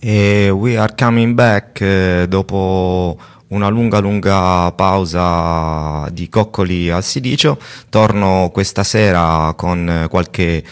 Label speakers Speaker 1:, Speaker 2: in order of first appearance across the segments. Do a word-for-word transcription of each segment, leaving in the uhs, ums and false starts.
Speaker 1: E we are coming back eh, dopo una lunga lunga pausa di coccoli al silicio. Torno questa sera con qualche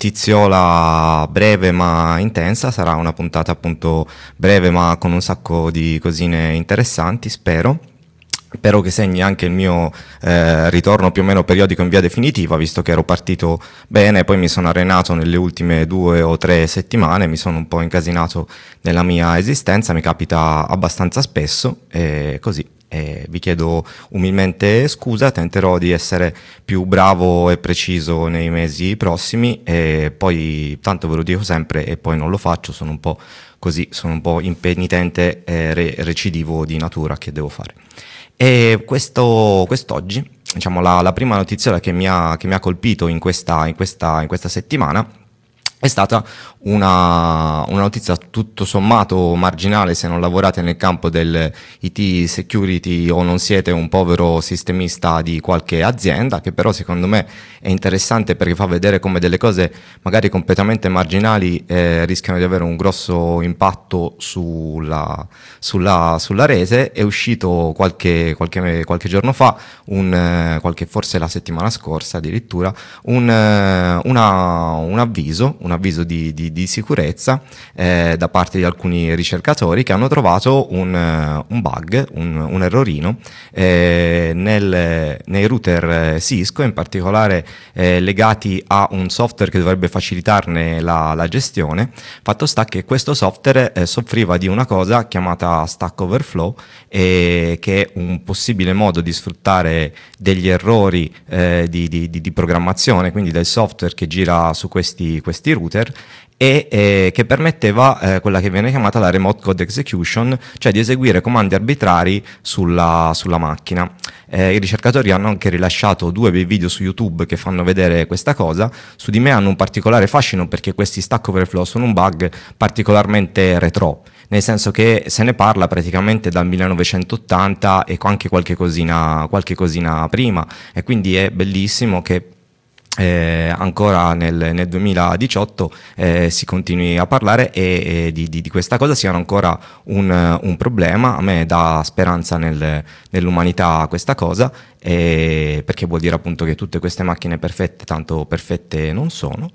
Speaker 1: notiziola breve ma intensa. Sarà una puntata appunto breve ma con un sacco di cosine interessanti, spero. Spero che segni anche il mio eh, ritorno più o meno periodico in via definitiva, visto che ero partito bene, poi mi sono arenato nelle ultime due o tre settimane, mi sono un po' incasinato nella mia esistenza, mi capita abbastanza spesso, e così e vi chiedo umilmente scusa, tenterò di essere più bravo e preciso nei mesi prossimi, e poi tanto ve lo dico sempre e poi non lo faccio, sono un po' così, sono un po' impenitente e re- recidivo di natura, che devo fare. E questo, quest'oggi, diciamo, la, la prima notizia che mi ha, che mi ha colpito in questa, in questa, in questa settimana è stata una, una notizia tutto sommato marginale se non lavorate nel campo del I T security o non siete un povero sistemista di qualche azienda, che però secondo me è interessante perché fa vedere come delle cose magari completamente marginali eh, rischiano di avere un grosso impatto sulla, sulla, sulla rete. È uscito qualche, qualche, qualche giorno fa, un, qualche, forse la settimana scorsa addirittura, un, una, un avviso, un avviso di, di, di sicurezza eh, da parte di alcuni ricercatori che hanno trovato un, un bug, un, un errorino eh, nel, nei router Cisco, in particolare eh, legati a un software che dovrebbe facilitarne la, la gestione. Fatto sta che questo software eh, soffriva di una cosa chiamata Stack Overflow, eh, che è un possibile modo di sfruttare degli errori eh, di, di, di programmazione, quindi del software che gira su questi, questi router, e eh, che permetteva eh, quella che viene chiamata la remote code execution, cioè di eseguire comandi arbitrari sulla, sulla macchina. Eh, I ricercatori hanno anche rilasciato due video su YouTube che fanno vedere questa cosa. Su di me hanno un particolare fascino perché questi Stack Overflow sono un bug particolarmente retro, nel senso che se ne parla praticamente dal millenovecentottanta e anche qualche cosina, qualche cosina prima, e quindi è bellissimo che Eh, ancora nel, nel duemiladiciotto eh, si continui a parlare e, e di, di, di questa cosa siano ancora un, un problema. A me dà speranza nel, nell'umanità questa cosa, eh, perché vuol dire appunto che tutte queste macchine perfette tanto perfette non sono,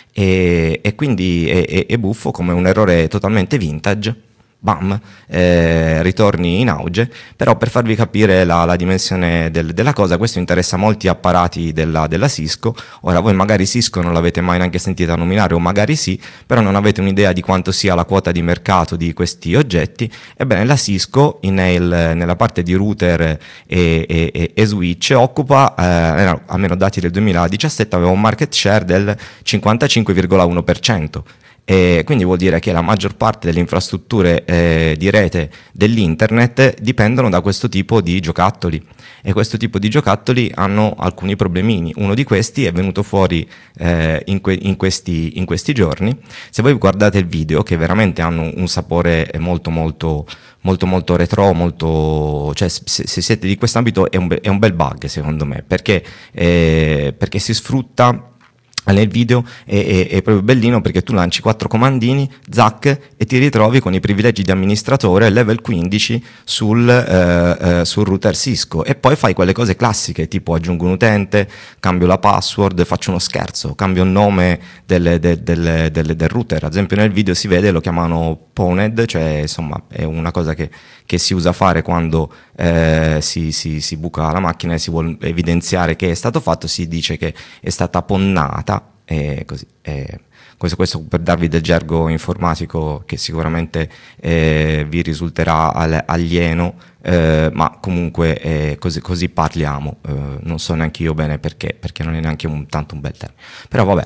Speaker 1: e, e quindi è, è, è buffo come un errore totalmente vintage, bam, eh, ritorni in auge. Però per farvi capire la, la dimensione del, della cosa, questo interessa molti apparati della, della Cisco. Ora voi magari Cisco non l'avete mai neanche sentita nominare, o magari sì, però non avete un'idea di quanto sia la quota di mercato di questi oggetti. Ebbene, la Cisco in, nel, nella parte di router e, e, e, e switch occupa, eh, almeno dati del duemiladiciassette, aveva un market share del cinquantacinque virgola uno per cento. E quindi vuol dire che la maggior parte delle infrastrutture eh, di rete dell'internet dipendono da questo tipo di giocattoli, e questo tipo di giocattoli hanno alcuni problemini. Uno di questi è venuto fuori eh, in, que- in, questi, in questi giorni. Se voi guardate il video, che veramente hanno un sapore molto molto molto molto retro, molto, cioè se, se siete di quest'ambito è un, be- è un bel bug secondo me, perché, eh, perché si sfrutta nel video. È, è, è proprio bellino perché tu lanci quattro comandini, zac, e ti ritrovi con i privilegi di amministratore level quindici sul, eh, eh, sul router Cisco, e poi fai quelle cose classiche tipo aggiungo un utente, cambio la password, faccio uno scherzo, cambio il nome del, del, del, del, del router. Ad esempio nel video si vede, lo chiamano pwned, cioè insomma è una cosa che, che si usa fare quando eh, si, si, si buca la macchina e si vuole evidenziare che è stato fatto, si dice che è stata ponnata. E così, eh, questo, questo per darvi del gergo informatico che sicuramente eh, vi risulterà al, alieno, eh, ma comunque eh, così, così parliamo. Eh, non so neanche io bene perché, perché non è neanche un, tanto un bel termine, però vabbè.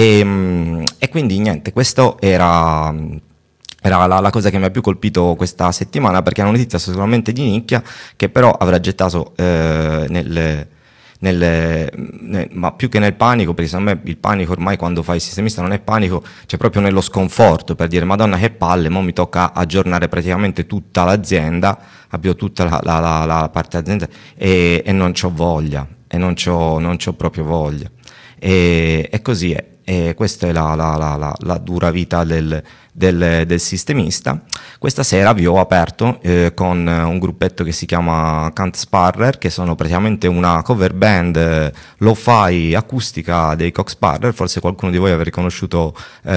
Speaker 1: E, e quindi niente, questo era... Era la, la cosa che mi ha più colpito questa settimana, perché è una notizia assolutamente di nicchia, che però avrà gettato eh, nel... Nel, nel, ma più che nel panico, perché secondo me il panico ormai quando fai il sistemista non è panico, c'è proprio nello sconforto, per dire madonna che palle, mo mi tocca aggiornare praticamente tutta l'azienda, abbiamo tutta la, la, la, la parte azienda e, e non c'ho voglia, e non c'ho, non c'ho proprio voglia, e, e così è. e questa è la, la, la, la, la dura vita del, del, del sistemista. Questa sera vi ho aperto eh, con un gruppetto che si chiama Kant Sparrer, che sono praticamente una cover band eh, lo-fi acustica dei Cock Sparrer. Forse qualcuno di voi avrà riconosciuto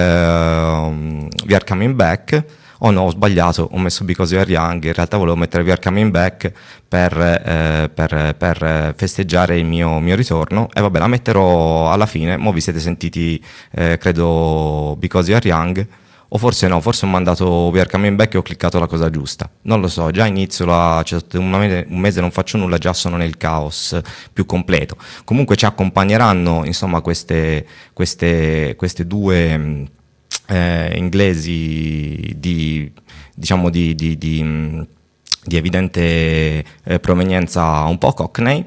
Speaker 1: eh, We Are Coming Back. Oh no, ho sbagliato, ho messo Because You Are Young, in realtà volevo mettere We Are Coming Back per, eh, per, per festeggiare il mio, mio ritorno, e vabbè, la metterò alla fine. Mo' vi siete sentiti, eh, credo, Because You Are Young, o forse no, forse ho mandato We Are Coming Back e ho cliccato la cosa giusta, non lo so, già inizio, la, cioè, un, mese, un mese non faccio nulla, già sono nel caos più completo. Comunque ci accompagneranno, insomma, queste, queste, queste due... Eh, inglesi di, diciamo di, di, di, di evidente eh, provenienza un po' cockney,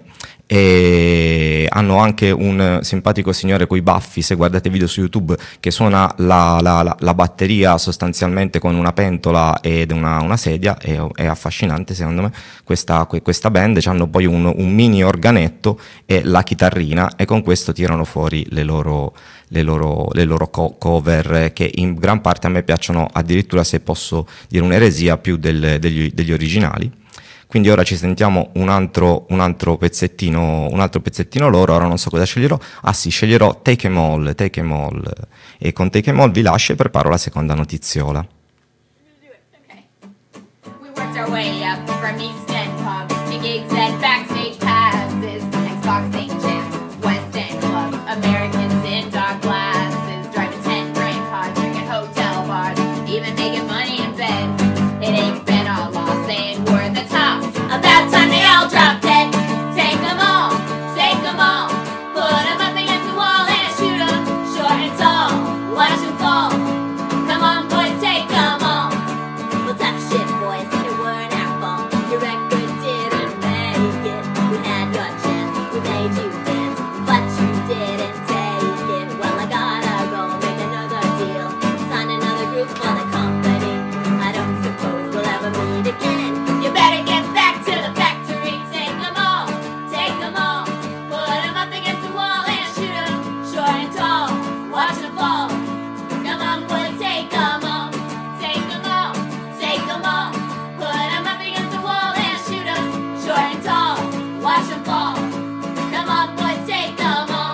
Speaker 1: e hanno anche un simpatico signore coi baffi, se guardate video su YouTube, che suona la, la, la, la batteria sostanzialmente con una pentola ed una, una sedia. È, è affascinante secondo me questa, questa band. Hanno poi un, un mini organetto e la chitarrina, e con questo tirano fuori le loro le loro, le loro co- cover, che in gran parte a me piacciono, addirittura, se posso dire un'eresia, più del, degli, degli originali. Quindi ora ci sentiamo un altro, un altro pezzettino, un altro pezzettino loro. Ora non so cosa sceglierò. Ah sì, sceglierò Take 'Em All, Take 'Em All. E con Take 'Em All vi lascio e preparo la seconda notiziola.
Speaker 2: Okay. We worked our way up from East End pubs to gigs and backstage passes, Xbox Gyms, West End clubs, Americans in dark glasses, driving ten grand cars, drinking hotel bars, even making money in bed. It ain't been all lost, saying we're the top. About time they all drop dead. Take them all, take them all, put them up against the wall and shoot them, short and tall, watch them fall. Come on boys, take them all. Well, tough shit boys, it weren't our fault. Your record didn't make it. We had your chance, we made you dance, but you didn't take it. Well, I gotta go make another deal, sign another group for the company. I don't suppose we'll ever meet again. You better get back to the factory. Take them all, take them all, put them up against the wall and shoot them, short and tall, watch them fall. Come on boys, take them all, take them all, take them all, put them up against the wall and shoot them, short and tall, watch them fall. Come on boys, take them all.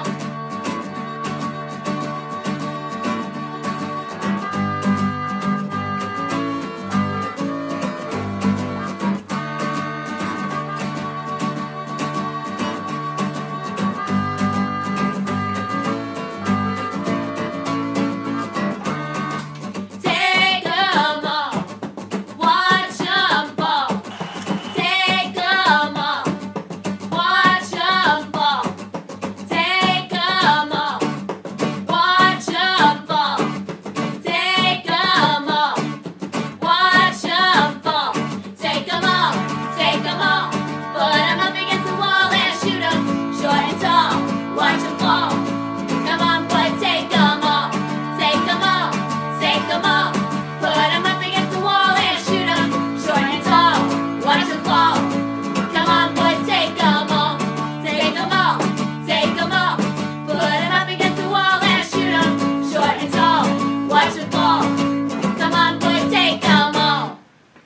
Speaker 2: Take 'em all, watch 'em fall. Take 'em all, watch 'em fall. Take 'em all, watch 'em fall. Take 'em all, watch 'em fall. Take 'em all, take 'em all, put 'em up against the wall and shoot 'em, short and tall, watch 'em fall. Come on boys, take 'em all, take 'em all, take 'em all, put 'em up against the wall and shoot 'em, short and tall, watch 'em fall. Come on boys, take 'em all, take 'em all, take 'em all, put 'em up against the wall and shoot 'em, short and tall, watch 'em fall. Come on boys, take 'em all.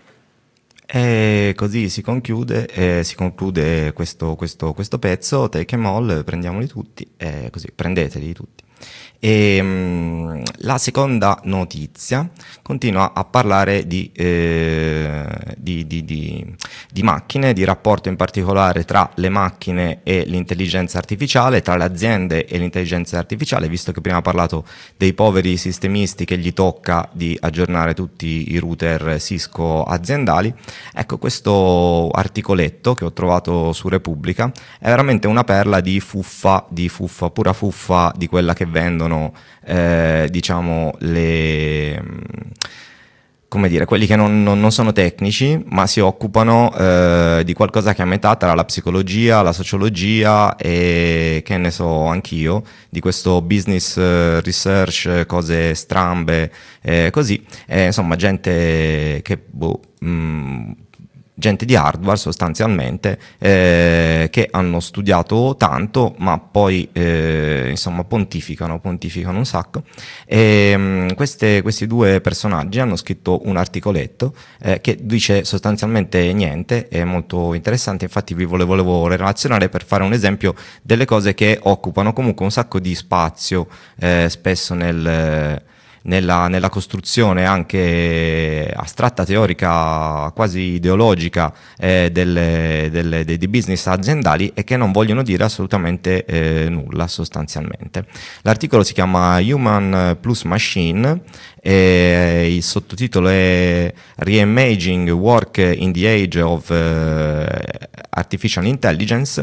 Speaker 1: E così si conclude, eh, si conclude questo, questo, questo pezzo, Take 'Em All, prendiamoli tutti, e così, prendeteli tutti. E mh, la seconda notizia continua a parlare di, eh, di, di, di, di macchine, di rapporto in particolare tra le macchine e l'intelligenza artificiale, tra le aziende e l'intelligenza artificiale, visto che prima ha parlato dei poveri sistemisti che gli tocca di aggiornare tutti i router Cisco aziendali. Ecco, questo articoletto che ho trovato su Repubblica è veramente una perla di fuffa, di fuffa, pura fuffa, di quella che vendono eh, diciamo le come dire, quelli che non, non, non sono tecnici, ma si occupano eh, di qualcosa che è a metà tra la psicologia, la sociologia e, che ne so, anch'io, di questo business eh, research, cose strambe, eh, così, eh, insomma, gente che, boh, mh, gente di hardware sostanzialmente, eh, che hanno studiato tanto, ma poi eh, insomma pontificano, pontificano un sacco. E mh, queste, questi due personaggi hanno scritto un articoletto eh, che dice sostanzialmente niente, è molto interessante, infatti vi volevo, volevo relazionare per fare un esempio delle cose che occupano comunque un sacco di spazio eh, spesso nel... Nella, nella costruzione anche astratta, teorica, quasi ideologica eh, delle, delle, dei business aziendali e che non vogliono dire assolutamente eh, nulla sostanzialmente. L'articolo si chiama Human plus Machine e il sottotitolo è Reimaging Work in the Age of uh, Artificial Intelligence.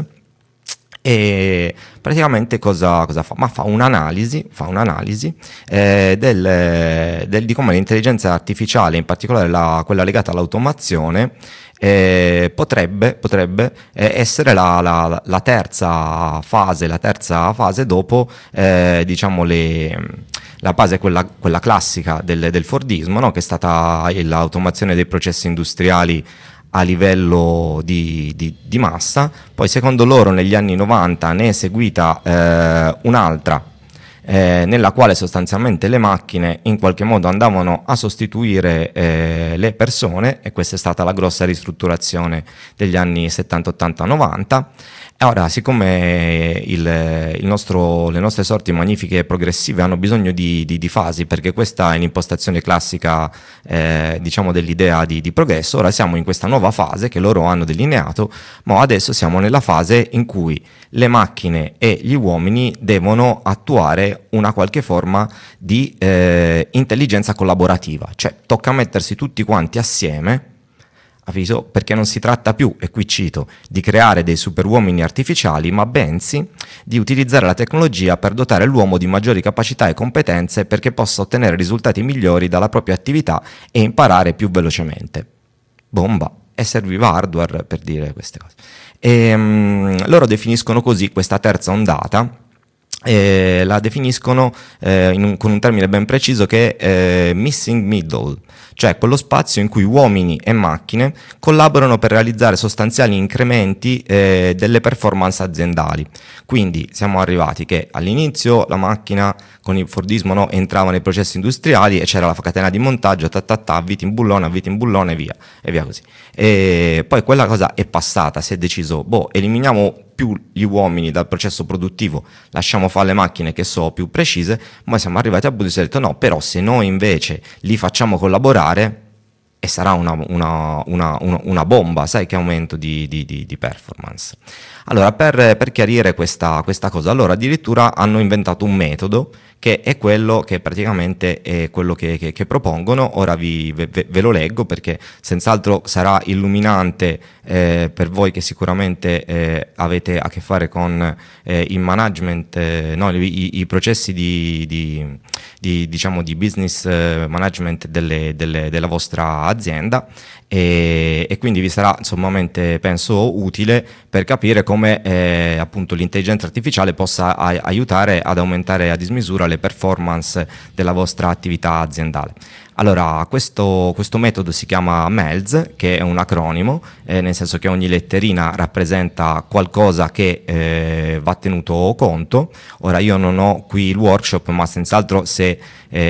Speaker 1: E praticamente cosa, cosa fa? Ma fa un'analisi, fa un'analisi eh, del, del, di come l'intelligenza artificiale, in particolare la, quella legata all'automazione, eh, potrebbe, potrebbe eh, essere la, la, la terza fase, la terza fase dopo eh, diciamo le, la fase quella, quella classica del, del Fordismo, no? Che è stata l'automazione dei processi industriali a livello di, di, di massa. Poi secondo loro negli anni novanta ne è seguita eh, un'altra eh, nella quale sostanzialmente le macchine in qualche modo andavano a sostituire eh, le persone, e questa è stata la grossa ristrutturazione degli anni settanta, ottanta, novanta. E ora, siccome il, il nostro, le nostre sorti magnifiche e progressive hanno bisogno di, di, di fasi, perché questa è l'impostazione classica eh, diciamo dell'idea di, di progresso, ora siamo in questa nuova fase che loro hanno delineato, ma adesso siamo nella fase in cui le macchine e gli uomini devono attuare una qualche forma di eh, intelligenza collaborativa, cioè tocca mettersi tutti quanti assieme, avviso, perché non si tratta più, e qui cito, di creare dei superuomini artificiali, ma bensì di utilizzare la tecnologia per dotare l'uomo di maggiori capacità e competenze perché possa ottenere risultati migliori dalla propria attività e imparare più velocemente. Bomba! E serviva hardware per dire queste cose. E, um, loro definiscono così questa terza ondata, eh, la definiscono eh, in un, con un termine ben preciso che è eh, missing middle, cioè quello spazio in cui uomini e macchine collaborano per realizzare sostanziali incrementi eh, delle performance aziendali. Quindi siamo arrivati che all'inizio la macchina con il Fordismo, no, entrava nei processi industriali e c'era la catena di montaggio, ta ta ta, viti in bullone, viti in bullone e via, e via così. E poi quella cosa è passata, si è deciso, boh, eliminiamo più gli uomini dal processo produttivo, lasciamo fare le macchine che sono più precise, ma siamo arrivati a Buddy e si è detto no, però se noi invece li facciamo collaborare e sarà una, una, una, una, una bomba, sai che aumento di, di, di, di performance. Allora, per, per chiarire questa, questa cosa, allora addirittura hanno inventato un metodo che è quello che praticamente è quello che, che, che propongono. Ora vi, ve, ve lo leggo perché senz'altro sarà illuminante eh, per voi che sicuramente eh, avete a che fare con eh, il management, eh, no, i, i processi di, di, di, diciamo, di business management delle, delle, della vostra azienda, e, e quindi vi sarà sommamente, penso, utile per capire come eh, appunto l'intelligenza artificiale possa a, aiutare ad aumentare a dismisura le performance della vostra attività aziendale. Allora, questo, questo metodo si chiama M E L S, che è un acronimo, eh, nel senso che ogni letterina rappresenta qualcosa che eh, va tenuto conto. Ora, io non ho qui il workshop, ma senz'altro se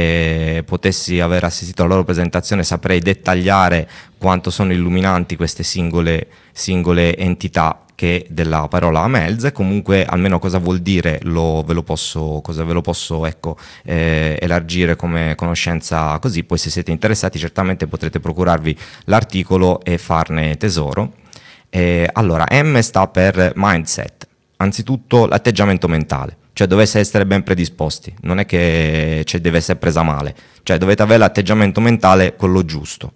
Speaker 1: eh, potessi aver assistito alla loro presentazione saprei dettagliare quanto sono illuminanti queste singole, singole entità che della parola M E L S. Comunque almeno cosa vuol dire lo, ve lo posso, cosa ve lo posso ecco, eh, elargire come conoscenza così. Poi se siete interessati certamente potrete procurarvi l'articolo e farne tesoro. Eh, allora, M sta per mindset, anzitutto l'atteggiamento mentale, cioè dovete essere ben predisposti, non è che cioè, deve essere presa male, cioè dovete avere l'atteggiamento mentale quello giusto.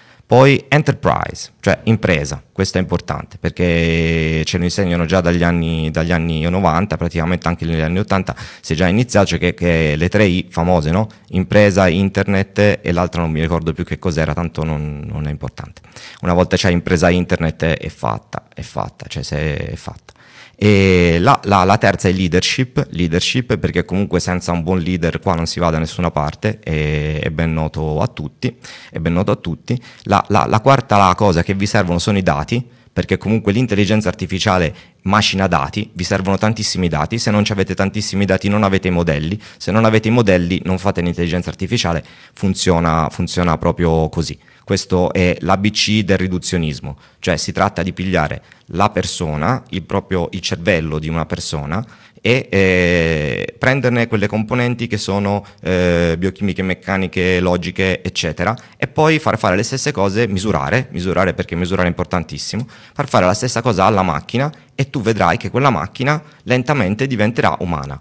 Speaker 1: Poi enterprise, cioè impresa, questo è importante perché ce lo insegnano già dagli anni, dagli anni novanta, praticamente anche negli anni ottanta si è già iniziato, cioè che, che le tre I famose, no? Impresa, internet e l'altra non mi ricordo più che cos'era, tanto non, non è importante. Una volta c'è impresa internet è fatta, è fatta, cioè se è fatta. E la, la, la terza è leadership, leadership perché comunque senza un buon leader qua non si va da nessuna parte, è, è ben noto a tutti, è ben noto a tutti. La, la, la quarta la cosa che vi servono sono i dati, perché comunque l'intelligenza artificiale macina dati, vi servono tantissimi dati, se non avete tantissimi dati non avete i modelli, se non avete i modelli non fate l'intelligenza artificiale, funziona, funziona proprio così. Questo è l'A B C del riduzionismo, cioè si tratta di pigliare la persona, il proprio il cervello di una persona e eh, prenderne quelle componenti che sono eh, biochimiche, meccaniche, logiche, eccetera, e poi far fare le stesse cose, misurare, misurare perché misurare è importantissimo, far fare la stessa cosa alla macchina e tu vedrai che quella macchina lentamente diventerà umana.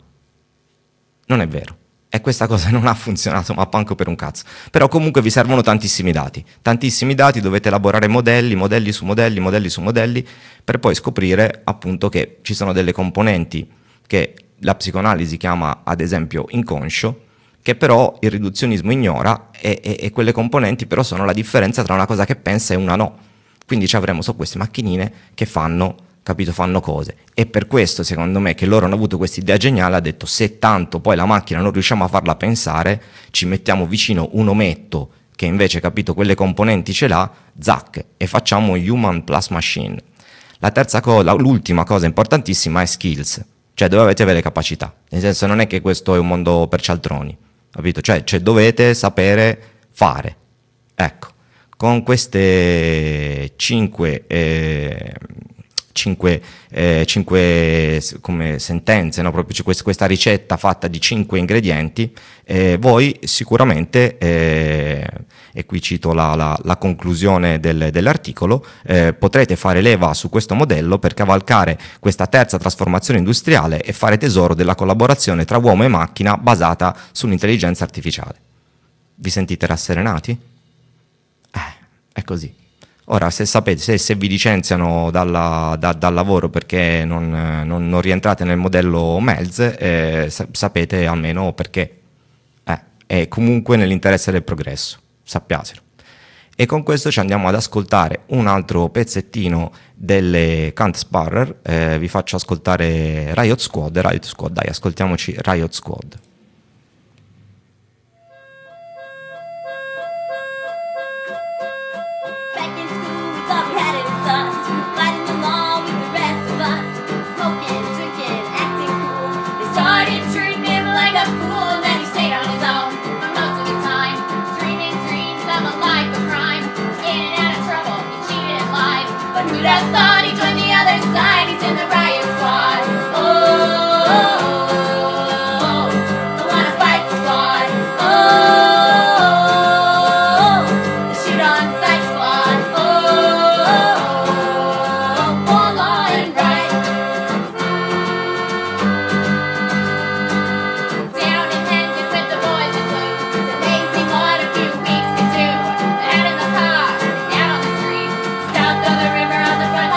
Speaker 1: Non è vero. E questa cosa non ha funzionato ma manco per un cazzo. Però comunque vi servono tantissimi dati. Tantissimi dati, dovete elaborare modelli, modelli su modelli, modelli su modelli, per poi scoprire appunto che ci sono delle componenti che la psicoanalisi chiama ad esempio inconscio, che però il riduzionismo ignora e, e, e quelle componenti però sono la differenza tra una cosa che pensa e una no. Quindi ci avremo su queste macchinine che fanno, capito, fanno cose. E per questo secondo me che loro hanno avuto questa idea geniale, ha detto se tanto poi la macchina non riusciamo a farla pensare, ci mettiamo vicino un ometto che invece, capito, quelle componenti ce l'ha, zac, e facciamo human plus machine. La terza cosa, l'ultima cosa importantissima è skills, cioè dovete avere capacità, nel senso non è che questo è un mondo per cialtroni, capito? Cioè, cioè dovete sapere fare, ecco, con queste cinque... Eh, cinque, eh, cinque come sentenze, no? Proprio questa ricetta fatta di cinque ingredienti, eh, voi sicuramente, eh, e qui cito la, la, la conclusione del, dell'articolo, eh, potrete fare leva su questo modello per cavalcare questa terza trasformazione industriale e fare tesoro della collaborazione tra uomo e macchina basata sull'intelligenza artificiale. Vi sentite rasserenati? Eh, è così. Ora, se sapete, se, se vi licenziano dalla, da, dal lavoro perché non, non, non rientrate nel modello M E L S, eh, sa, sapete almeno perché. Eh, è comunque nell'interesse del progresso, sappiatelo. E con questo ci andiamo ad ascoltare un altro pezzettino delle Kant Sparrer, eh, vi faccio ascoltare Riot Squad, Riot Squad, dai, ascoltiamoci Riot Squad.
Speaker 2: Who'd have thought he joined the other side? He's in the riot squad. Oh, oh, oh, oh. The wanna fight squad. Oh, oh, oh. The shoot on sight squad. Oh, oh, oh. More law and right. Down in Hendon with the boys in blue. It's amazing what a few weeks can do. Out in the car, out on the street, south of the river. On the front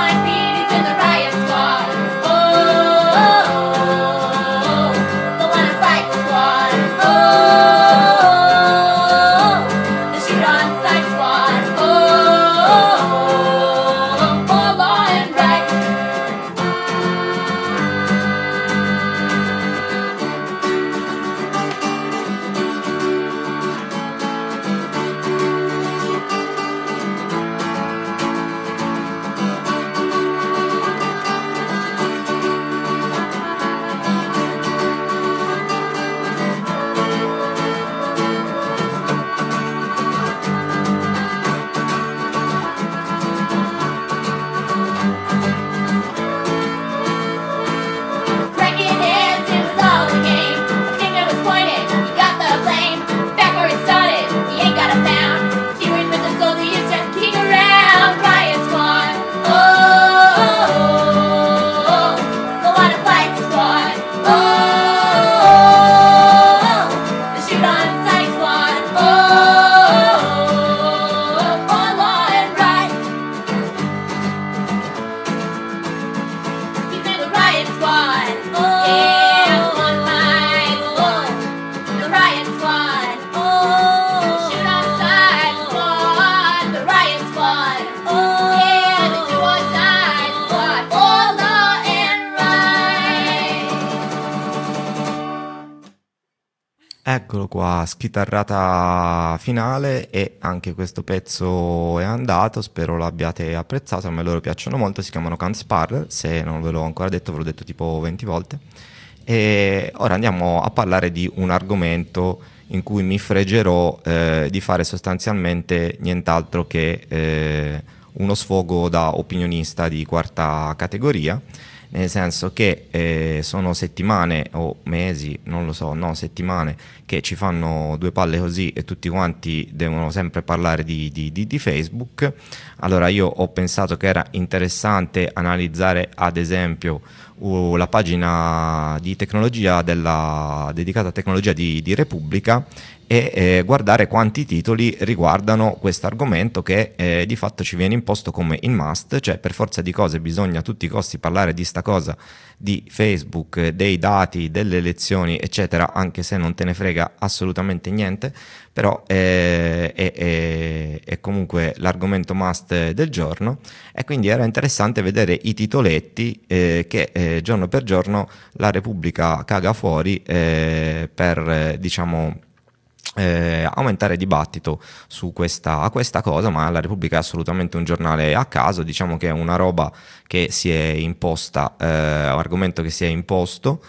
Speaker 1: Eccolo qua, schitarrata finale e anche questo pezzo è andato, spero l'abbiate apprezzato, a me loro piacciono molto, si chiamano Can't Spar, se non ve l'ho ancora detto ve l'ho detto tipo venti volte. E ora andiamo a parlare di un argomento in cui mi fregerò eh, di fare sostanzialmente nient'altro che eh, uno sfogo da opinionista di quarta categoria, nel senso che eh, sono settimane o mesi, non lo so, no, settimane che ci fanno due palle così e tutti quanti devono sempre parlare di, di, di, di Facebook. Allora io ho pensato che era interessante analizzare ad esempio uh, la pagina di tecnologia della, dedicata a tecnologia di, di Repubblica e eh, guardare quanti titoli riguardano questo argomento che eh, di fatto ci viene imposto come in must, cioè per forza di cose bisogna a tutti i costi parlare di sta cosa di Facebook, dei dati, delle elezioni eccetera, anche se non te ne frega assolutamente niente, però eh, è, è, è comunque l'argomento must del giorno e quindi era interessante vedere i titoletti eh, che eh, giorno per giorno la Repubblica caga fuori eh, per eh, diciamo Eh, aumentare dibattito su questa, questa cosa, ma la Repubblica è assolutamente un giornale a caso, diciamo che è una roba che si è imposta, eh, un argomento che si è imposto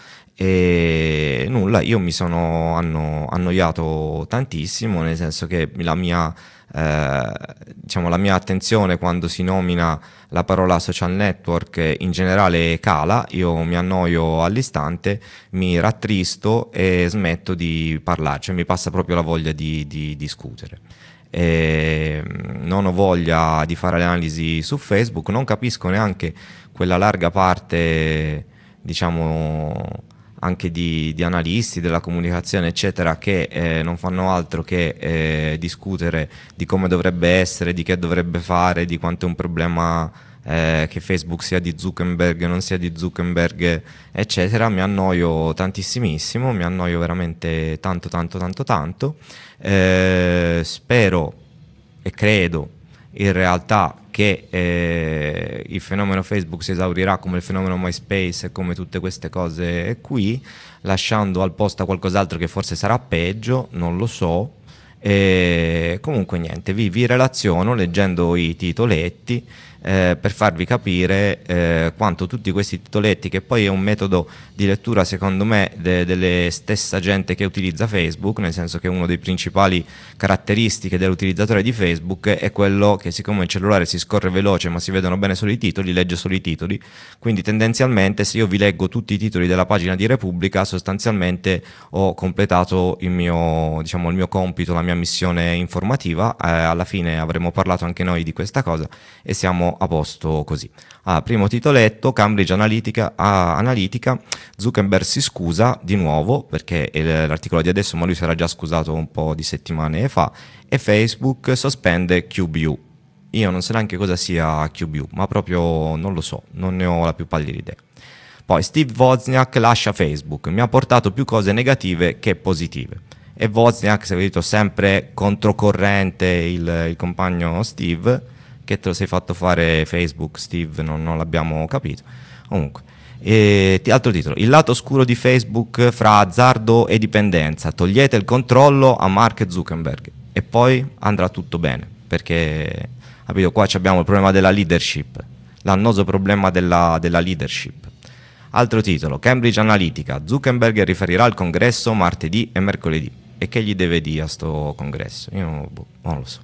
Speaker 1: e nulla, io mi sono anno, annoiato tantissimo, nel senso che la mia, eh, diciamo, la mia attenzione quando si nomina la parola social network in generale cala, io mi annoio all'istante, mi rattristo e smetto di parlare, cioè mi passa proprio la voglia di, di discutere. E non ho voglia di fare le analisi su Facebook, non capisco neanche quella larga parte, diciamo, anche di, di analisti della comunicazione eccetera che eh, non fanno altro che eh, discutere di come dovrebbe essere, di che dovrebbe fare, di quanto è un problema eh, che Facebook sia di Zuckerberg, non sia di Zuckerberg eccetera. Mi annoio tantissimissimo, mi annoio veramente tanto tanto tanto tanto. Eh, spero e credo in realtà che eh, il fenomeno Facebook si esaurirà come il fenomeno MySpace e come tutte queste cose qui, lasciando al posto qualcos'altro che forse sarà peggio, non lo so. E comunque niente, vi, vi relaziono leggendo i titoletti eh, per farvi capire eh, quanto tutti questi titoletti, che poi è un metodo di lettura secondo me de- delle stessa gente che utilizza Facebook, nel senso che una delle principali caratteristiche dell'utilizzatore di Facebook è quello che, siccome il cellulare si scorre veloce ma si vedono bene solo i titoli, legge solo i titoli, quindi tendenzialmente se io vi leggo tutti i titoli della pagina di Repubblica sostanzialmente ho completato il mio, diciamo, il mio compito, la mia missione informativa. Eh, alla fine avremo parlato anche noi di questa cosa e siamo a posto così. Ah, primo titoletto, Cambridge Analytica, ah, Analytica, Zuckerberg si scusa di nuovo perché è l'articolo di adesso, ma lui si era già scusato un po' di settimane fa, e Facebook sospende Q B U. Io non so neanche cosa sia Q B U, ma proprio non lo so, non ne ho la più pallida idea. Poi Steve Wozniak lascia Facebook, mi ha portato più cose negative che positive. E Wozniak, si è veduto sempre controcorrente il, il compagno Steve. Che te lo sei fatto fare Facebook, Steve? Non, non l'abbiamo capito. Comunque, e, altro titolo: il lato oscuro di Facebook fra azzardo e dipendenza. Togliete il controllo a Mark Zuckerberg e poi andrà tutto bene. Perché, capito, qua abbiamo il problema della leadership, l'annoso problema della, della leadership. Altro titolo: Cambridge Analytica. Zuckerberg riferirà al congresso martedì e mercoledì. E che gli deve dire a sto congresso? Io boh, non lo so.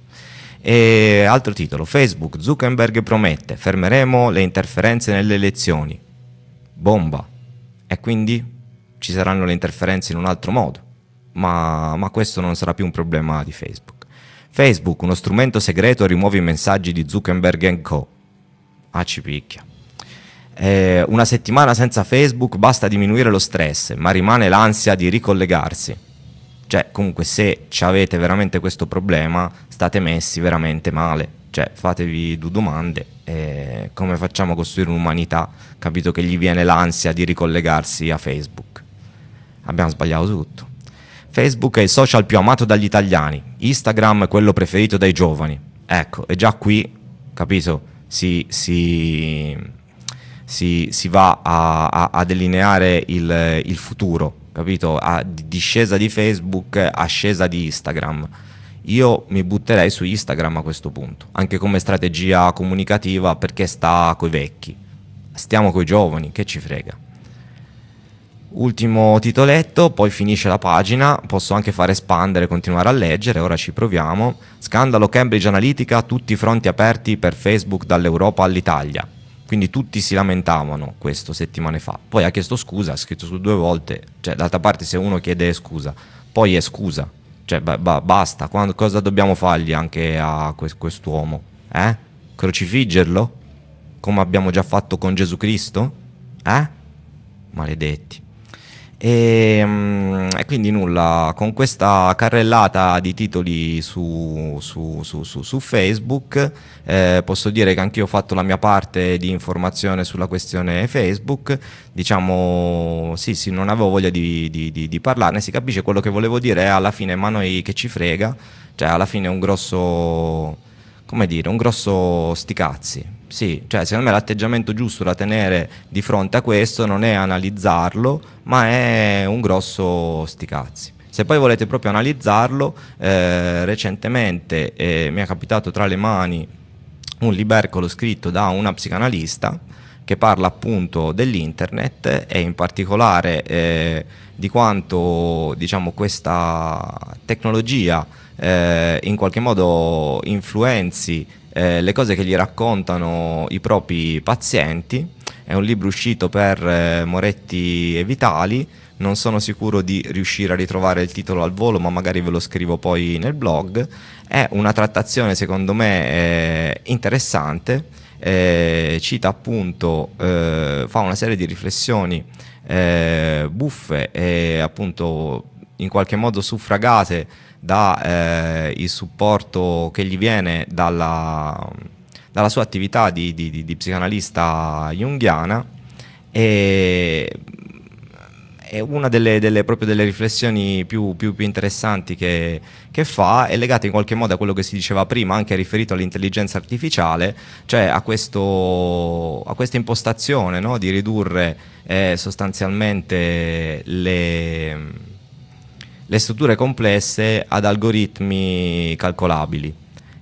Speaker 1: E altro titolo: Facebook, Zuckerberg promette, fermeremo le interferenze nelle elezioni. Bomba. E quindi ci saranno le interferenze in un altro modo, ma, ma questo non sarà più un problema di Facebook. Facebook, uno strumento segreto, rimuove i messaggi di Zuckerberg and Co. Ah, ci picchia. Eh, una settimana senza Facebook basta diminuire lo stress, ma rimane l'ansia di ricollegarsi. Cioè, comunque, se avete veramente questo problema, state messi veramente male. Cioè, fatevi due domande. Eh, come facciamo a costruire un'umanità, capito, che gli viene l'ansia di ricollegarsi a Facebook? Abbiamo sbagliato tutto. Facebook è il social più amato dagli italiani. Instagram è quello preferito dai giovani. Ecco, e già qui, capito, si, si, si, si va a, a, a delineare il, il futuro. capito? A discesa di Facebook, ascesa di Instagram. Io mi butterei su Instagram a questo punto, anche come strategia comunicativa, perché sta coi vecchi. Stiamo coi giovani, che ci frega. Ultimo titoletto, poi finisce la pagina, posso anche fare espandere, continuare a leggere, ora ci proviamo. Scandalo Cambridge Analytica, tutti i fronti aperti per Facebook dall'Europa all'Italia. Quindi tutti si lamentavano questo settimane fa. Poi ha chiesto scusa, ha scritto su due volte, cioè d'altra parte se uno chiede scusa, poi è scusa. Cioè ba- ba- basta, Quando, cosa dobbiamo fargli anche a que- quest'uomo? Eh? Crocifiggerlo? Come abbiamo già fatto con Gesù Cristo? Eh? Maledetti. E, mm, e quindi nulla, con questa carrellata di titoli su, su, su, su, su Facebook eh, posso dire che anch'io ho fatto la mia parte di informazione sulla questione Facebook. Diciamo sì sì, non avevo voglia di, di, di, di parlarne, si capisce quello che volevo dire, è alla fine ma noi che ci frega, cioè alla fine è un grosso, come dire, un grosso sti cazzi. Sì, cioè secondo me l'atteggiamento giusto da tenere di fronte a questo non è analizzarlo, ma è un grosso sti cazzi. Se poi volete proprio analizzarlo, eh, recentemente eh, mi è capitato tra le mani un libercolo scritto da una psicanalista che parla appunto dell'internet e in particolare eh, di quanto, diciamo, questa tecnologia eh, in qualche modo influenzi eh, le cose che gli raccontano i propri pazienti. È un libro uscito per eh, Moretti e Vitali, non sono sicuro di riuscire a ritrovare il titolo al volo, ma magari ve lo scrivo poi nel blog. È una trattazione secondo me eh, interessante, eh, cita appunto, eh, fa una serie di riflessioni eh, buffe e appunto in qualche modo suffragate da eh, il supporto che gli viene dalla, dalla sua attività di, di, di psicanalista junghiana, e è una delle, delle, proprio delle riflessioni più, più, più interessanti che, che fa, è legata in qualche modo a quello che si diceva prima, anche riferito all'intelligenza artificiale, cioè a, questo, a questa impostazione, no? Di ridurre eh, sostanzialmente le, le strutture complesse ad algoritmi calcolabili.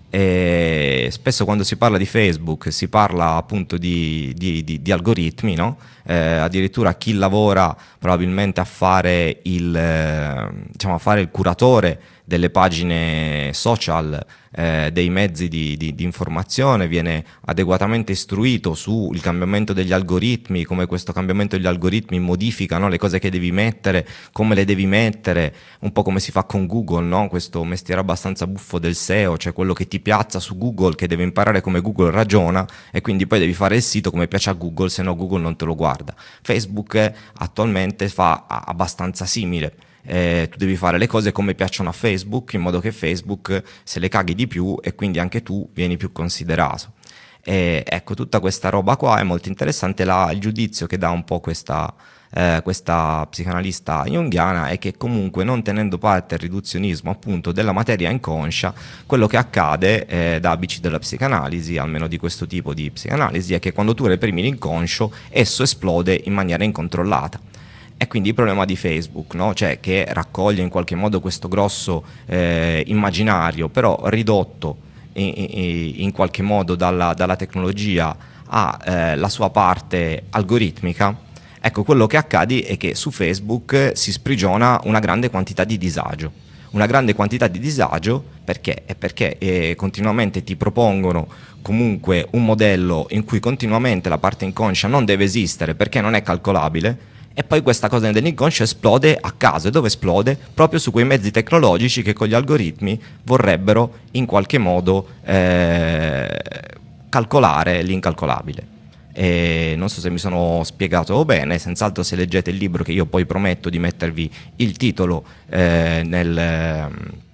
Speaker 1: E spesso quando si parla di Facebook si parla appunto di, di, di, di algoritmi, no? Eh, addirittura chi lavora probabilmente a fare il, eh, diciamo, a fare il curatore delle pagine social, eh, dei mezzi di, di, di informazione, viene adeguatamente istruito sul cambiamento degli algoritmi, come questo cambiamento degli algoritmi modifica, no? Le cose che devi mettere, come le devi mettere, un po' come si fa con Google, no? Questo mestiere abbastanza buffo del S E O, cioè quello che ti piazza su Google, che deve imparare come Google ragiona, e quindi poi devi fare il sito come piace a Google, se no Google non te lo guarda. Facebook eh, attualmente fa abbastanza simile. Eh, tu devi fare le cose come piacciono a Facebook, in modo che Facebook se le caghi di più e quindi anche tu vieni più considerato. E ecco, tutta questa roba qua è molto interessante. La, il giudizio che dà un po' questa, eh, questa psicanalista junghiana è che comunque, non tenendo parte al riduzionismo appunto della materia inconscia, quello che accade eh, da A B C della psicanalisi, almeno di questo tipo di psicanalisi, è che quando tu reprimi l'inconscio esso esplode in maniera incontrollata. E quindi il problema di Facebook, no? Cioè che raccoglie in qualche modo questo grosso eh, immaginario, però ridotto in, in, in qualche modo dalla, dalla tecnologia alla eh, sua parte algoritmica. Ecco, quello che accade è che su Facebook si sprigiona una grande quantità di disagio. Una grande quantità di disagio perché? È perché eh, continuamente ti propongono comunque un modello in cui continuamente la parte inconscia non deve esistere perché non è calcolabile. E poi questa cosa dell'inconscio esplode a caso. E dove esplode? Proprio su quei mezzi tecnologici che con gli algoritmi vorrebbero in qualche modo eh, calcolare l'incalcolabile. E non so se mi sono spiegato bene, senz'altro se leggete il libro, che io poi prometto di mettervi il titolo eh, nel,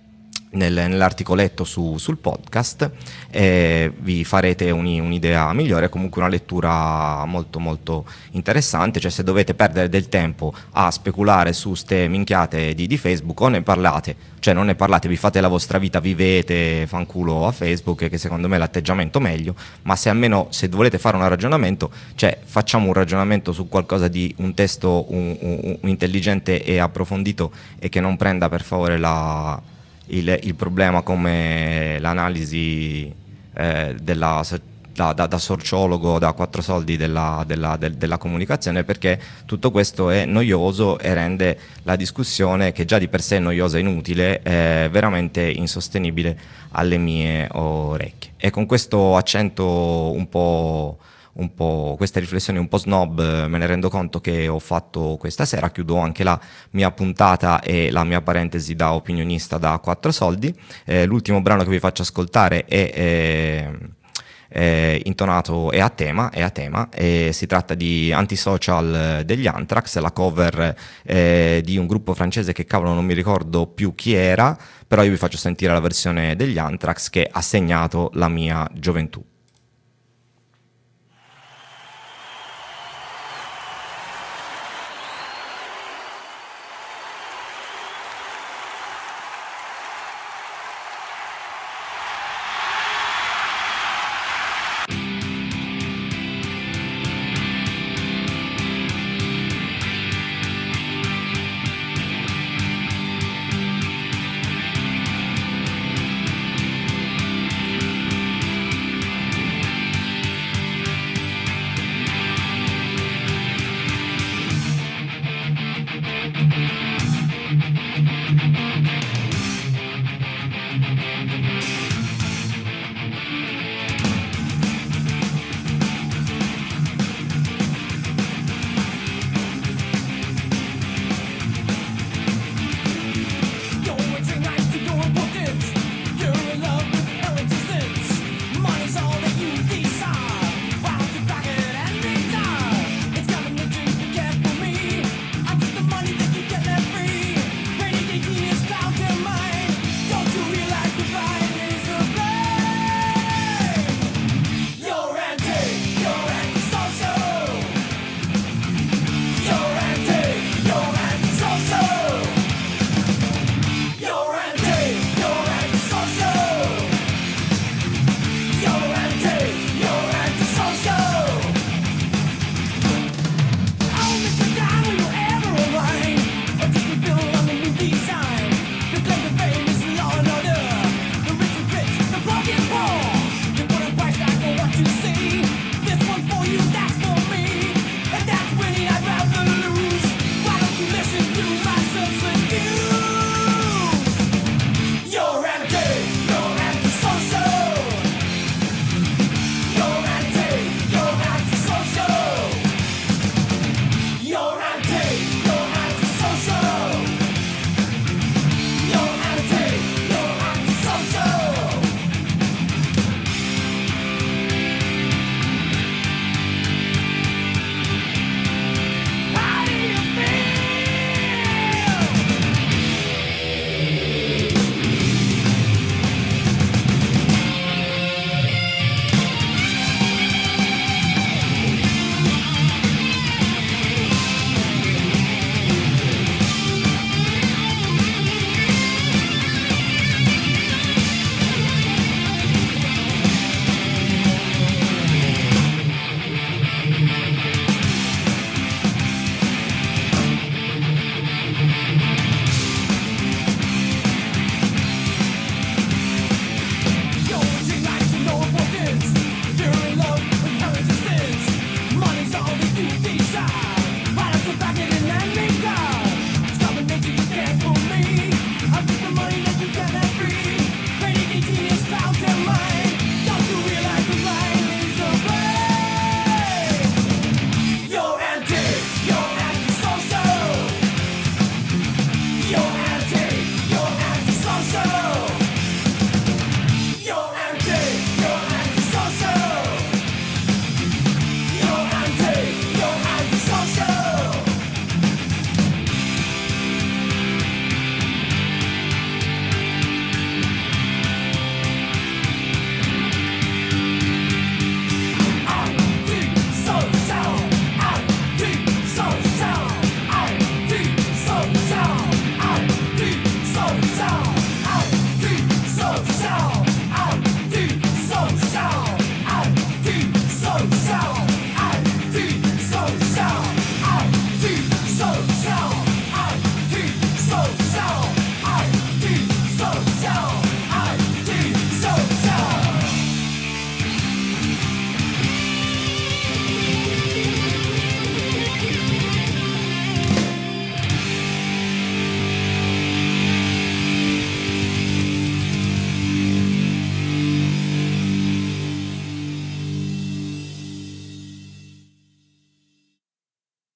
Speaker 1: nel, nell'articoletto su, sul podcast, e vi farete un, un'idea migliore. Comunque una lettura molto molto interessante, cioè se dovete perdere del tempo a speculare su ste minchiate di, di Facebook, o ne parlate, cioè non ne parlate, vi fate la vostra vita, vivete, fanculo a Facebook, che secondo me è l'atteggiamento meglio, ma se almeno se volete fare un ragionamento, cioè facciamo un ragionamento su qualcosa di un testo un, un, un intelligente e approfondito, e che non prenda per favore la Il, il problema come l'analisi eh, della, da, da, da sociologo da quattro soldi della, della, del, della comunicazione, perché tutto questo è noioso e rende la discussione, che già di per sé è noiosa e inutile, eh, veramente insostenibile alle mie orecchie. E con questo accento un po'... un po' queste riflessioni un po' snob, me ne rendo conto che ho fatto questa sera. Chiudo anche la mia puntata e la mia parentesi da opinionista da quattro soldi. Eh, l'ultimo brano che vi faccio ascoltare è, è, è intonato, è a tema, è a tema e si tratta di Antisocial degli Anthrax, la cover eh, di un gruppo francese che cavolo non mi ricordo più chi era, però io vi faccio sentire la versione degli Anthrax che ha segnato la mia gioventù.